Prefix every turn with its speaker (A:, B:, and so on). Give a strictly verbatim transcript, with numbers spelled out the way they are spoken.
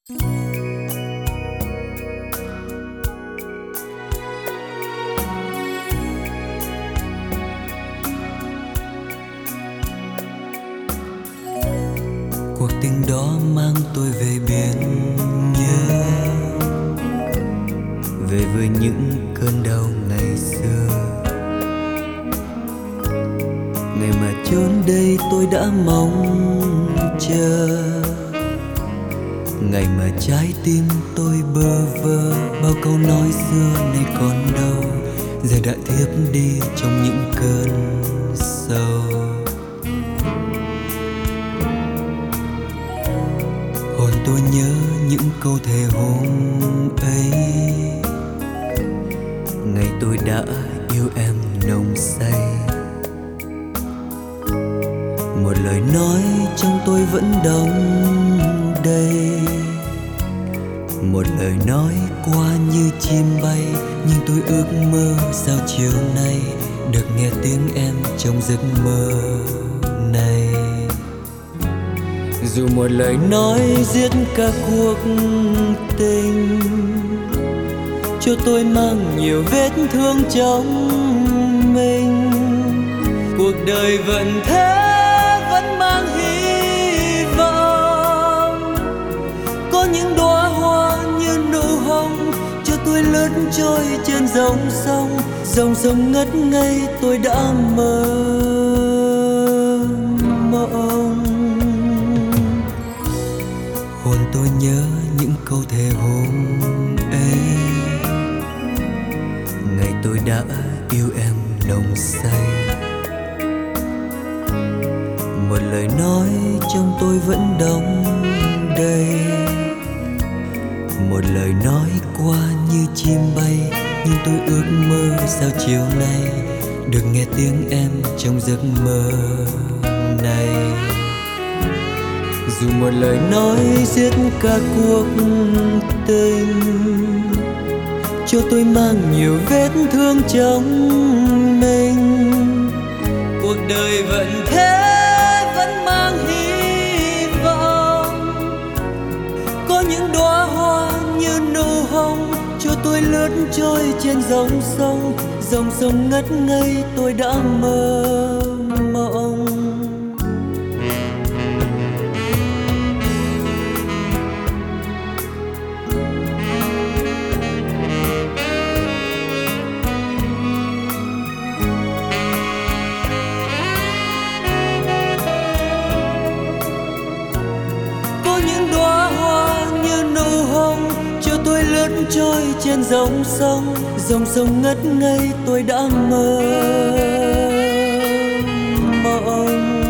A: Cuộc tình đó mang tôi về biển nhớ, về với những cơn đau ngày xưa. Ngày mà chốn đây tôi đã mong chờ, ngày mà trái tim tôi bơ vơ. Bao câu nói xưa nay còn đâu, giờ đã thiếp đi trong những cơn sầu. Hồn tôi nhớ những câu thề hôm ấy, ngày tôi đã yêu em nồng say. Một lời nói trong tôi vẫn đong đầy, một lời nói qua như chim bay. Nhưng tôi ước mơ sao chiều nay được nghe tiếng em trong giấc mơ này. Dù một lời nói giết cả cuộc tình, cho tôi mang nhiều vết thương trong mình. Cuộc đời vẫn thế, vẫn mang hy vọng. Có những đóa hoa như nụ hồng, cho tôi lướt trôi trên dòng sông. Dòng sông ngất ngây tôi đã mơ mộng. Hồn tôi nhớ những câu thề hôm ấy, ngày tôi đã yêu em nồng say. Một lời nói trong tôi vẫn đong đầy, một lời nói qua như chim bay. Nhưng tôi ước mơ sao chiều nay được nghe tiếng em trong giấc mơ này. Dù một lời nói giết cả cuộc tình, cho tôi mang nhiều vết thương trong mình. Cuộc đời vẫn thế, vẫn mang hy vọng. Có những đóa hoa như nụ hồng, cho tôi lướt trôi trên dòng sông. Dòng sông ngất ngây tôi đã mơ mộng. Trôi trên dòng sông, dòng sông ngất ngây tôi đã mơ mộng.